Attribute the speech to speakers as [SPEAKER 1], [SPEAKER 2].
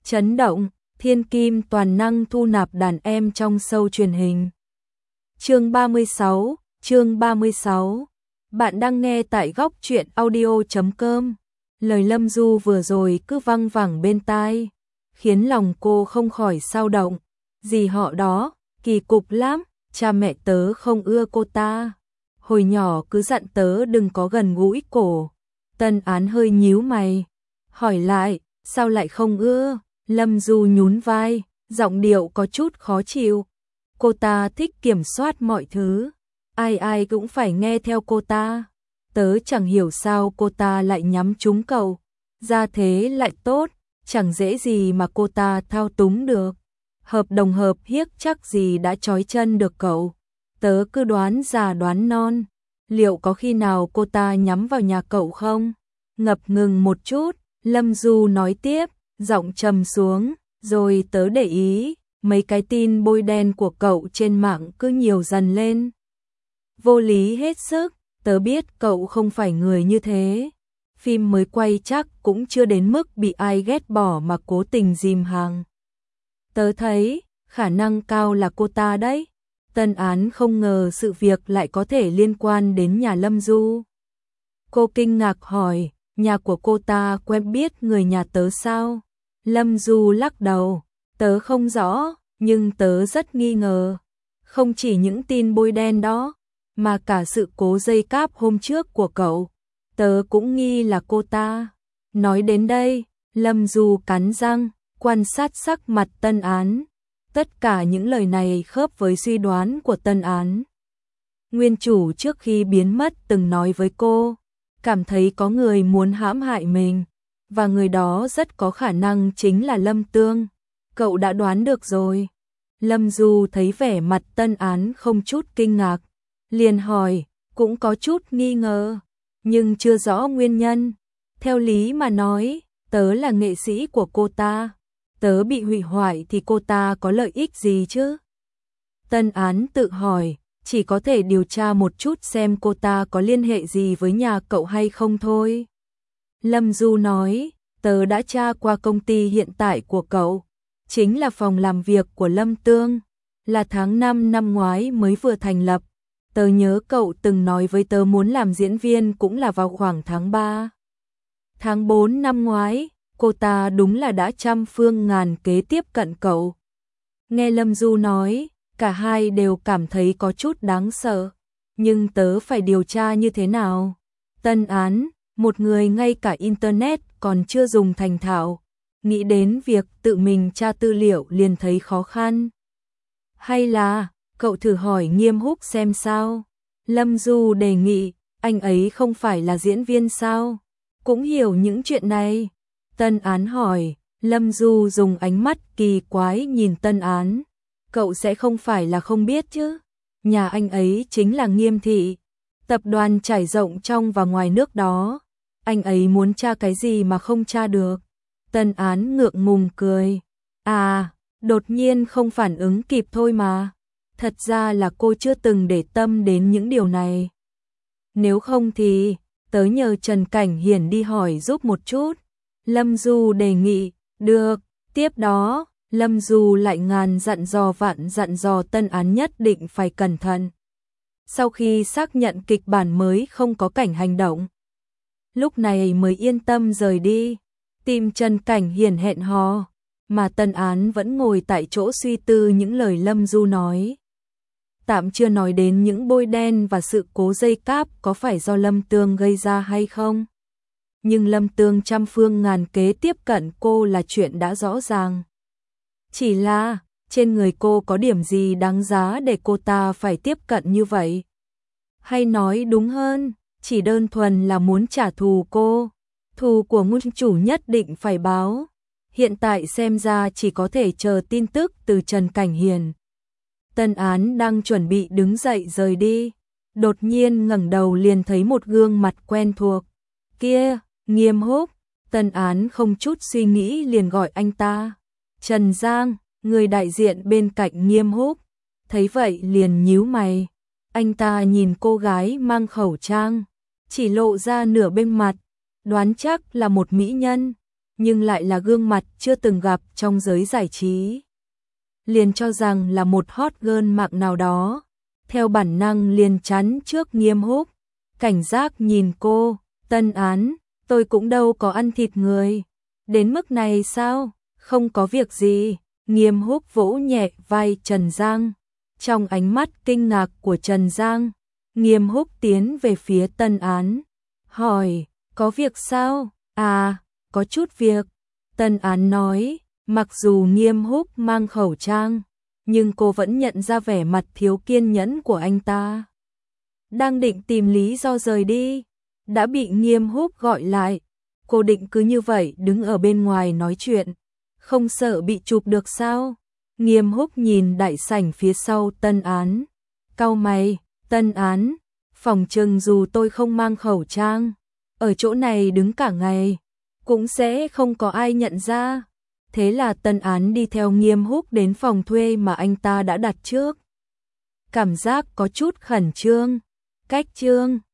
[SPEAKER 1] Chấn động, thiên kim toàn năng thu nạp đàn em trong show truyền hình. Chương 36. Bạn đang nghe tại góc truyện audio.com. Lời Lâm Du vừa rồi cứ văng vẳng bên tai, khiến lòng cô không khỏi xao động. Dì họ đó, kỳ cục lắm, cha mẹ tớ không ưa cô ta. Hồi nhỏ cứ dặn tớ đừng có gần gũi cổ. Tân Án hơi nhíu mày, hỏi lại, sao lại không ưa? Lâm Du nhún vai, giọng điệu có chút khó chịu. Cô ta thích kiểm soát mọi thứ, ai ai cũng phải nghe theo cô ta. Tớ chẳng hiểu sao cô ta lại nhắm trúng cậu, ra thế lại tốt, chẳng dễ gì mà cô ta thao túng được. Hợp đồng hợp hiếc chắc gì đã trói chân được cậu. Tớ cứ đoán già đoán non, liệu có khi nào cô ta nhắm vào nhà cậu không? Ngập ngừng một chút, Lâm Du nói tiếp, giọng trầm xuống, rồi tớ để ý, mấy cái tin bôi đen của cậu trên mạng cứ nhiều dần lên. Vô lý hết sức, tớ biết cậu không phải người như thế. Phim mới quay chắc cũng chưa đến mức bị ai ghét bỏ mà cố tình dìm hàng. Tớ thấy, khả năng cao là cô ta đấy. Tân Án không ngờ sự việc lại có thể liên quan đến nhà Lâm Du. Cô kinh ngạc hỏi, nhà của cô ta quen biết người nhà tớ sao? Lâm Du lắc đầu, tớ không rõ, nhưng tớ rất nghi ngờ. Không chỉ những tin bôi đen đó, mà cả sự cố dây cáp hôm trước của cậu, tớ cũng nghi là cô ta. Nói đến đây, Lâm Du cắn răng, quan sát sắc mặt Tân Án. Tất cả những lời này khớp với suy đoán của Tân Án. Nguyên chủ trước khi biến mất từng nói với cô, cảm thấy có người muốn hãm hại mình, và người đó rất có khả năng chính là Lâm Tương. Cậu đã đoán được rồi. Lâm Du thấy vẻ mặt Tân Án không chút kinh ngạc, liền hỏi, cũng có chút nghi ngờ, nhưng chưa rõ nguyên nhân. Theo lý mà nói, tớ là nghệ sĩ của cô ta, tớ bị hủy hoại thì cô ta có lợi ích gì chứ? Tân Án tự hỏi, chỉ có thể điều tra một chút xem cô ta có liên hệ gì với nhà cậu hay không thôi. Lâm Du nói, tớ đã tra qua công ty hiện tại của cậu, chính là phòng làm việc của Lâm Tương, là tháng 5 năm ngoái mới vừa thành lập. Tớ nhớ cậu từng nói với tớ muốn làm diễn viên cũng là vào khoảng tháng 3. Tháng 4 năm ngoái, cô ta đúng là đã trăm phương ngàn kế tiếp cận cậu. Nghe Lâm Du nói, cả hai đều cảm thấy có chút đáng sợ. Nhưng tớ phải điều tra như thế nào? Tân Án, một người ngay cả Internet còn chưa dùng thành thạo, nghĩ đến việc tự mình tra tư liệu liền thấy khó khăn. Hay là, cậu thử hỏi Nghiêm Húc xem sao? Lâm Du đề nghị, anh ấy không phải là diễn viên sao? Cũng hiểu những chuyện này. Tân Án hỏi, Lâm Du dùng ánh mắt kỳ quái nhìn Tân Án. Cậu sẽ không phải là không biết chứ? Nhà anh ấy chính là Nghiêm Thị, tập đoàn trải rộng trong và ngoài nước đó. Anh ấy muốn tra cái gì mà không tra được? Tân Án ngượng ngùng cười. À, đột nhiên không phản ứng kịp thôi mà. Thật ra là cô chưa từng để tâm đến những điều này. Nếu không thì, tớ nhờ Trần Cảnh Hiển đi hỏi giúp một chút. Lâm Du đề nghị, được. Tiếp đó, Lâm Du lại ngàn dặn dò vạn dặn dò Tân Án nhất định phải cẩn thận. Sau khi xác nhận kịch bản mới không có cảnh hành động, lúc này mới yên tâm rời đi, tìm Trần Cảnh Hiển hẹn hò, mà Tân Án vẫn ngồi tại chỗ suy tư những lời Lâm Du nói. Tạm chưa nói đến những bôi đen và sự cố dây cáp có phải do Lâm Tương gây ra hay không. Nhưng Lâm Tương trăm phương ngàn kế tiếp cận cô là chuyện đã rõ ràng. Chỉ là, trên người cô có điểm gì đáng giá để cô ta phải tiếp cận như vậy? Hay nói đúng hơn, chỉ đơn thuần là muốn trả thù cô. Thù của nguyên chủ nhất định phải báo. Hiện tại xem ra chỉ có thể chờ tin tức từ Trần Cảnh Hiển. Tân Án đang chuẩn bị đứng dậy rời đi, đột nhiên ngẩng đầu liền thấy một gương mặt quen thuộc. Kia, Nghiêm Húc. Tân Án không chút suy nghĩ liền gọi anh ta. Trần Giang, người đại diện bên cạnh Nghiêm Húc, thấy vậy liền nhíu mày. Anh ta nhìn cô gái mang khẩu trang, chỉ lộ ra nửa bên mặt, đoán chắc là một mỹ nhân. nhưng lại là gương mặt chưa từng gặp trong giới giải trí. Liền cho rằng là một hot girl mạng nào đó, theo bản năng liền chắn trước Nghiêm Húc, cảnh giác nhìn cô. Tân Án, tôi cũng đâu có ăn thịt người, đến mức này sao? Không có việc gì. Nghiêm Húc vỗ nhẹ vai Trần Giang. Trong ánh mắt kinh ngạc của Trần Giang, Nghiêm Húc tiến về phía Tân Án, hỏi, có việc sao? À, có chút việc. Tân Án nói, mặc dù Nghiêm Húc mang khẩu trang, nhưng cô vẫn nhận ra vẻ mặt thiếu kiên nhẫn của anh ta. Đang định tìm lý do rời đi, đã bị Nghiêm Húc gọi lại. Cô định cứ như vậy đứng ở bên ngoài nói chuyện, không sợ bị chụp được sao? Nghiêm Húc nhìn đại sảnh phía sau Tân Án, cau mày. Tân Án, phòng chừng dù tôi không mang khẩu trang, ở chỗ này đứng cả ngày, cũng sẽ không có ai nhận ra. Thế là Tân Án đi theo Nghiêm Húc đến phòng thuê mà anh ta đã đặt trước. Cảm giác có chút khẩn trương. Cách trương